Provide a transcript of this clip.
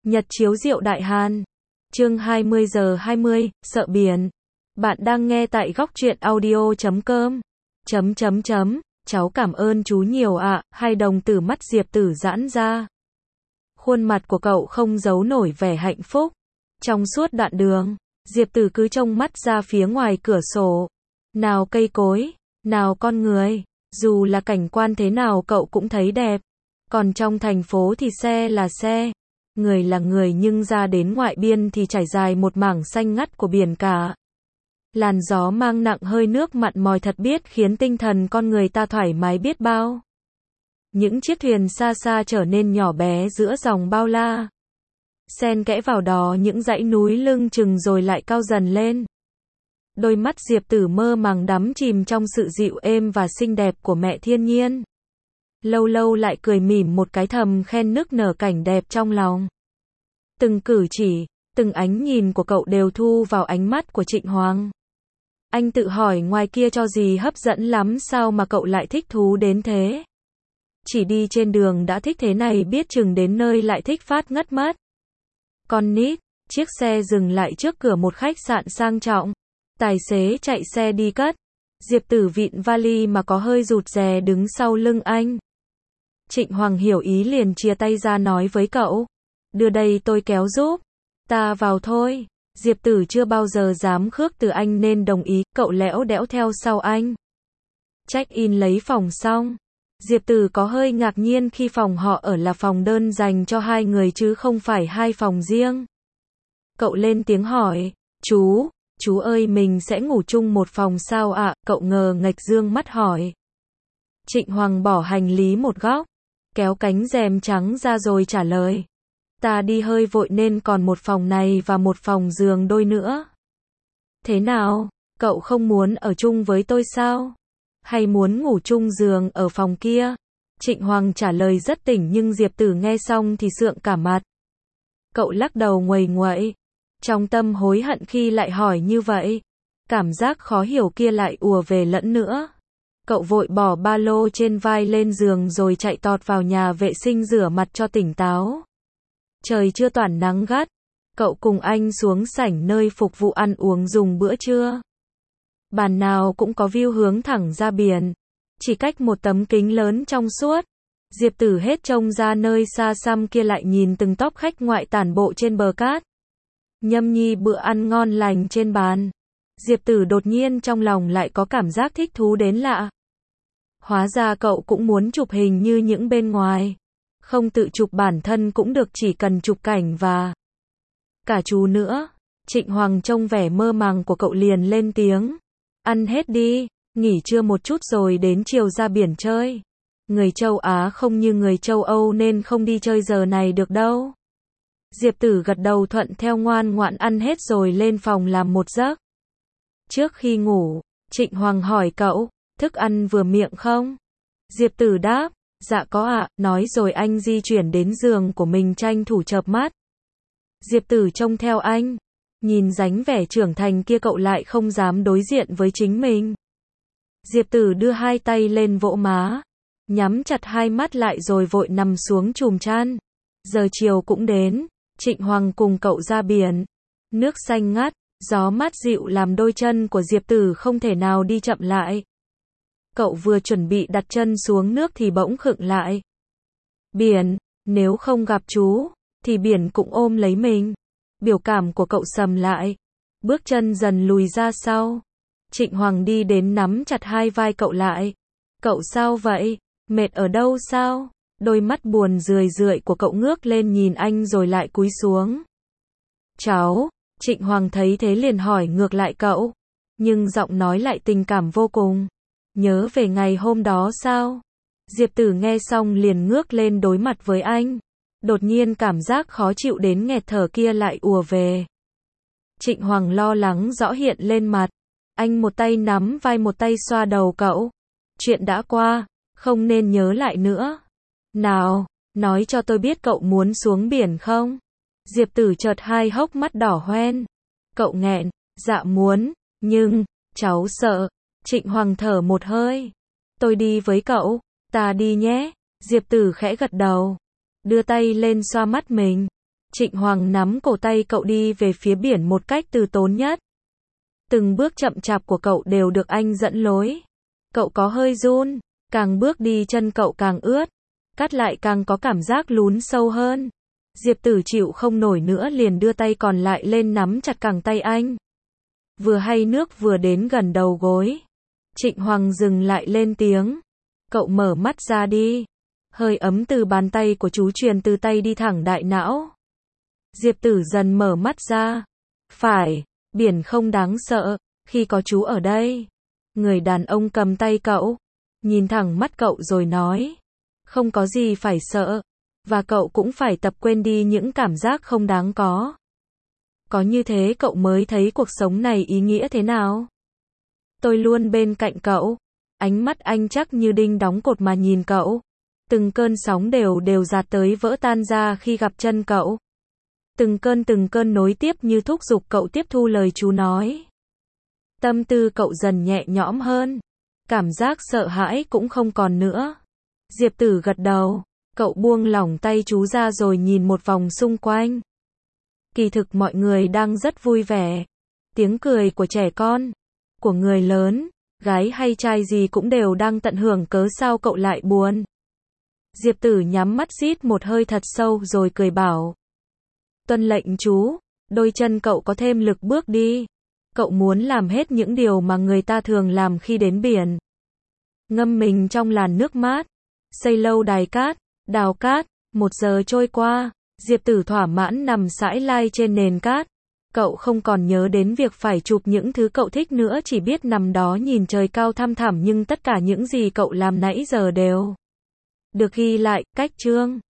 Nhật chiếu rượu Đại Hàn. Chương 20:20, sợ biển. Bạn đang nghe tại góc truyện audio.com. Cháu cảm ơn chú nhiều ạ, hai đồng tử mắt Diệp Tử giãn ra. Khuôn mặt của cậu không giấu nổi vẻ hạnh phúc. Trong suốt đoạn đường, Diệp Tử cứ trông mắt ra phía ngoài cửa sổ. Nào cây cối, nào con người, dù là cảnh quan thế nào cậu cũng thấy đẹp. Còn trong thành phố thì xe là xe, người là người, nhưng ra đến ngoại biên thì trải dài một mảng xanh ngắt của biển cả. Làn gió mang nặng hơi nước mặn mòi thật biết khiến tinh thần con người ta thoải mái biết bao. Những chiếc thuyền xa xa trở nên nhỏ bé giữa dòng bao la. Xen kẽ vào đó những dãy núi lưng chừng rồi lại cao dần lên. Đôi mắt Diệp Tử mơ màng đắm chìm trong sự dịu êm và xinh đẹp của mẹ thiên nhiên. Lâu lâu lại cười mỉm một cái thầm khen nức nở cảnh đẹp trong lòng. Từng cử chỉ, từng ánh nhìn của cậu đều thu vào ánh mắt của Trịnh Hoàng. Anh tự hỏi ngoài kia cho gì hấp dẫn lắm sao mà cậu lại thích thú đến thế. Chỉ đi trên đường đã thích thế này biết chừng đến nơi lại thích phát ngất mất. Con nít, chiếc xe dừng lại trước cửa một khách sạn sang trọng. Tài xế chạy xe đi cất. Diệp Tử vịn vali mà có hơi rụt rè đứng sau lưng anh. Trịnh Hoàng hiểu ý liền chia tay ra nói với cậu. Đưa đây tôi kéo giúp. Ta vào thôi. Diệp Tử chưa bao giờ dám khước từ anh nên đồng ý, cậu lẽo đẽo theo sau anh. Check-in lấy phòng xong. Diệp Tử có hơi ngạc nhiên khi phòng họ ở là phòng đơn dành cho hai người chứ không phải hai phòng riêng. Cậu lên tiếng hỏi, chú ơi mình sẽ ngủ chung một phòng sao ạ? Cậu ngờ nghệch dương mắt hỏi. Trịnh Hoàng bỏ hành lý một góc, kéo cánh rèm trắng ra rồi trả lời. Ta đi hơi vội nên còn một phòng này và một phòng giường đôi nữa. Thế nào, cậu không muốn ở chung với tôi sao? Hay muốn ngủ chung giường ở phòng kia? Trịnh Hoàng trả lời rất tỉnh nhưng Diệp Tử nghe xong thì sượng cả mặt. Cậu lắc đầu nguầy nguậy. Trong tâm hối hận khi lại hỏi như vậy. Cảm giác khó hiểu kia lại ùa về lẫn nữa. Cậu vội bỏ ba lô trên vai lên giường rồi chạy tọt vào nhà vệ sinh rửa mặt cho tỉnh táo. Trời chưa toản nắng gắt. Cậu cùng anh xuống sảnh nơi phục vụ ăn uống dùng bữa trưa. Bàn nào cũng có view hướng thẳng ra biển. Chỉ cách một tấm kính lớn trong suốt. Diệp Tử hết trông ra nơi xa xăm kia lại nhìn từng tóc khách ngoại tản bộ trên bờ cát. Nhâm nhi bữa ăn ngon lành trên bàn. Diệp Tử đột nhiên trong lòng lại có cảm giác thích thú đến lạ. Hóa ra cậu cũng muốn chụp hình như những bên ngoài. Không tự chụp bản thân cũng được, chỉ cần chụp cảnh và cả chú nữa. Trịnh Hoàng trông vẻ mơ màng của cậu liền lên tiếng. Ăn hết đi, nghỉ trưa một chút rồi đến chiều ra biển chơi. Người châu Á không như người châu Âu nên không đi chơi giờ này được đâu. Diệp Tử gật đầu thuận theo ngoan ngoãn ăn hết rồi lên phòng làm một giấc. Trước khi ngủ, Trịnh Hoàng hỏi cậu, thức ăn vừa miệng không? Diệp Tử đáp, dạ có ạ, nói rồi anh di chuyển đến giường của mình tranh thủ chợp mắt. Diệp Tử trông theo anh, nhìn dáng vẻ trưởng thành kia cậu lại không dám đối diện với chính mình. Diệp Tử đưa hai tay lên vỗ má, nhắm chặt hai mắt lại rồi vội nằm xuống chùm chăn. Giờ chiều cũng đến, Trịnh Hoàng cùng cậu ra biển. Nước xanh ngắt, gió mát dịu làm đôi chân của Diệp Tử không thể nào đi chậm lại. Cậu vừa chuẩn bị đặt chân xuống nước thì bỗng khựng lại. Biển, nếu không gặp chú, thì biển cũng ôm lấy mình. Biểu cảm của cậu sầm lại. Bước chân dần lùi ra sau. Trịnh Hoàng đi đến nắm chặt hai vai cậu lại. Cậu sao vậy? Mệt ở đâu sao? Đôi mắt buồn rười rượi của cậu ngước lên nhìn anh rồi lại cúi xuống. Cháu, Trịnh Hoàng thấy thế liền hỏi ngược lại cậu. Nhưng giọng nói lại tình cảm vô cùng. Nhớ về ngày hôm đó sao? Diệp Tử nghe xong liền ngước lên đối mặt với anh. Đột nhiên cảm giác khó chịu đến nghẹt thở kia lại ùa về. Trịnh Hoàng lo lắng rõ hiện lên mặt. Anh một tay nắm vai một tay xoa đầu cậu. Chuyện đã qua, không nên nhớ lại nữa. Nào, nói cho tôi biết cậu muốn xuống biển không? Diệp Tử chợt hai hốc mắt đỏ hoen. Cậu nghẹn, dạ muốn, nhưng, cháu sợ. Trịnh Hoàng thở một hơi. Tôi đi với cậu, ta đi nhé. Diệp Tử khẽ gật đầu. Đưa tay lên xoa mắt mình. Trịnh Hoàng nắm cổ tay cậu đi về phía biển một cách từ tốn nhất. Từng bước chậm chạp của cậu đều được anh dẫn lối. Cậu có hơi run, càng bước đi chân cậu càng ướt, cát lại càng có cảm giác lún sâu hơn. Diệp Tử chịu không nổi nữa liền đưa tay còn lại lên nắm chặt cẳng tay anh. Vừa hay nước vừa đến gần đầu gối. Trịnh Hoàng dừng lại lên tiếng. Cậu mở mắt ra đi. Hơi ấm từ bàn tay của chú truyền từ tay đi thẳng đại não. Diệp Tử dần mở mắt ra. Phải, biển không đáng sợ, khi có chú ở đây. Người đàn ông cầm tay cậu, nhìn thẳng mắt cậu rồi nói. Không có gì phải sợ, và cậu cũng phải tập quên đi những cảm giác không đáng có. Có như thế cậu mới thấy cuộc sống này ý nghĩa thế nào. Tôi luôn bên cạnh cậu. Ánh mắt anh chắc như đinh đóng cột mà nhìn cậu. Từng cơn sóng đều dạt tới vỡ tan ra khi gặp chân cậu. Từng cơn nối tiếp như thúc giục cậu tiếp thu lời chú nói. Tâm tư cậu dần nhẹ nhõm hơn. Cảm giác sợ hãi cũng không còn nữa. Diệp Tử gật đầu. Cậu buông lỏng tay chú ra rồi nhìn một vòng xung quanh. Kỳ thực mọi người đang rất vui vẻ. Tiếng cười của trẻ con, của người lớn, gái hay trai gì cũng đều đang tận hưởng, cớ sao cậu lại buồn. Diệp Tử nhắm mắt hít một hơi thật sâu rồi cười bảo. Tuân lệnh chú, đôi chân cậu có thêm lực bước đi. Cậu muốn làm hết những điều mà người ta thường làm khi đến biển. Ngâm mình trong làn nước mát, xây lâu đài cát, đào cát. 1 giờ trôi qua, Diệp Tử thỏa mãn nằm sải lai trên nền cát. Cậu không còn nhớ đến việc phải chụp những thứ cậu thích nữa, chỉ biết nằm đó nhìn trời cao thăm thẳm, nhưng tất cả những gì cậu làm nãy giờ đều được ghi lại. Cách chương